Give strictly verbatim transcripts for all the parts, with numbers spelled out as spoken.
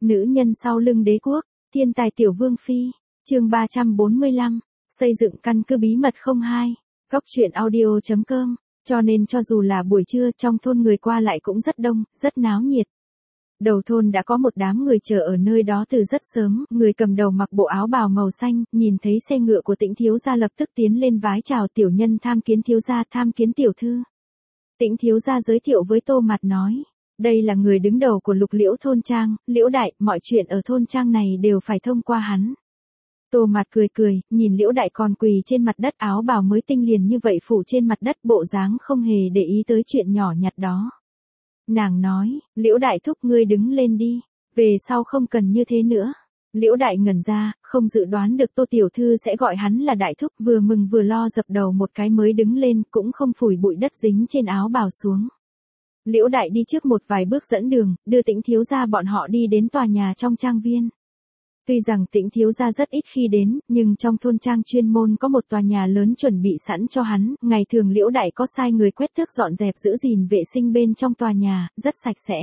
Nữ nhân sau lưng đế quốc, thiên tài tiểu vương phi, chương ba trăm bốn mươi lăm, xây dựng căn cứ bí mật không hai, góc truyện audio chấm com, cho nên cho dù là buổi trưa trong thôn người qua lại cũng rất đông, rất náo nhiệt. Đầu thôn đã có một đám người chờ ở nơi đó từ rất sớm, người cầm đầu mặc bộ áo bào màu xanh, nhìn thấy xe ngựa của Tĩnh thiếu gia lập tức tiến lên vái chào tiểu nhân tham kiến thiếu gia, tham kiến tiểu thư. Tĩnh thiếu gia giới thiệu với Tô Mạt nói, đây là người đứng đầu của Lục Liễu thôn trang, Liễu đại, mọi chuyện ở thôn trang này đều phải thông qua hắn. Tô Mạt cười cười, nhìn Liễu đại còn quỳ trên mặt đất, áo bào mới tinh liền như vậy phủ trên mặt đất, bộ dáng không hề để ý tới chuyện nhỏ nhặt đó. Nàng nói, Liễu đại thúc ngươi đứng lên đi, về sau không cần như thế nữa. Liễu đại ngẩn ra, không dự đoán được Tô tiểu thư sẽ gọi hắn là đại thúc, vừa mừng vừa lo dập đầu một cái mới đứng lên, cũng không phủi bụi đất dính trên áo bào xuống. Liễu đại đi trước một vài bước dẫn đường, đưa Tĩnh thiếu gia bọn họ đi đến tòa nhà trong trang viên. Tuy rằng Tĩnh thiếu gia rất ít khi đến, nhưng trong thôn trang chuyên môn có một tòa nhà lớn chuẩn bị sẵn cho hắn, ngày thường Liễu đại có sai người quét tước dọn dẹp giữ gìn vệ sinh bên trong tòa nhà, rất sạch sẽ.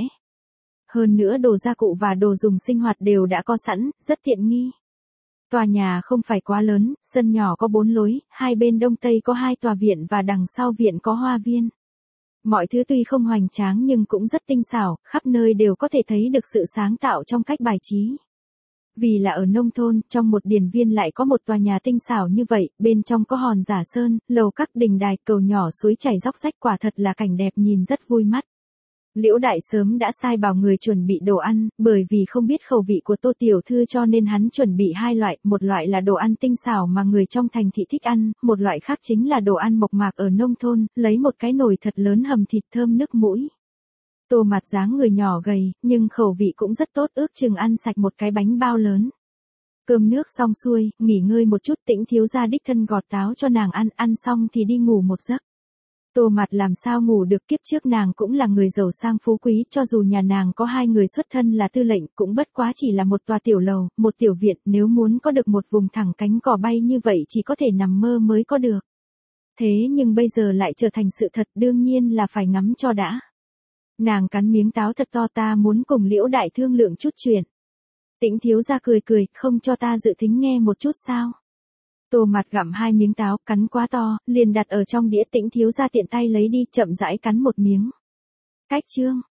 Hơn nữa đồ gia cụ và đồ dùng sinh hoạt đều đã có sẵn, rất tiện nghi. Tòa nhà không phải quá lớn, sân nhỏ có bốn lối, hai bên đông tây có hai tòa viện và đằng sau viện có hoa viên. Mọi thứ tuy không hoành tráng nhưng cũng rất tinh xảo, khắp nơi đều có thể thấy được sự sáng tạo trong cách bài trí. Vì là ở nông thôn, trong một điền viên lại có một tòa nhà tinh xảo như vậy, bên trong có hòn giả sơn, lầu các đình đài, cầu nhỏ suối chảy róc rách, quả thật là cảnh đẹp nhìn rất vui mắt. Liễu đại sớm đã sai bảo người chuẩn bị đồ ăn, bởi vì không biết khẩu vị của Tô tiểu thư cho nên hắn chuẩn bị hai loại, một loại là đồ ăn tinh xảo mà người trong thành thị thích ăn, một loại khác chính là đồ ăn mộc mạc ở nông thôn, lấy một cái nồi thật lớn hầm thịt thơm nức mũi. Tô Mạt dáng người nhỏ gầy, nhưng khẩu vị cũng rất tốt, ước chừng ăn sạch một cái bánh bao lớn. Cơm nước xong xuôi, nghỉ ngơi một chút, Tĩnh thiếu gia đích thân gọt táo cho nàng ăn, ăn xong thì đi ngủ một giấc. Tô Mạt làm sao ngủ được, kiếp trước nàng cũng là người giàu sang phú quý, cho dù nhà nàng có hai người xuất thân là tư lệnh, cũng bất quá chỉ là một tòa tiểu lầu, một tiểu viện, nếu muốn có được một vùng thẳng cánh cỏ bay như vậy chỉ có thể nằm mơ mới có được. Thế nhưng bây giờ lại trở thành sự thật, đương nhiên là phải ngắm cho đã. Nàng cắn miếng táo thật to, ta muốn cùng Liễu đại thương lượng chút chuyện. Tĩnh thiếu gia cười cười, không cho ta dự tính nghe một chút sao? Tô Mạt gặm hai miếng táo, cắn quá to, liền đặt ở trong đĩa, Tĩnh thiếu gia tiện tay lấy đi, chậm rãi cắn một miếng. Cách chương,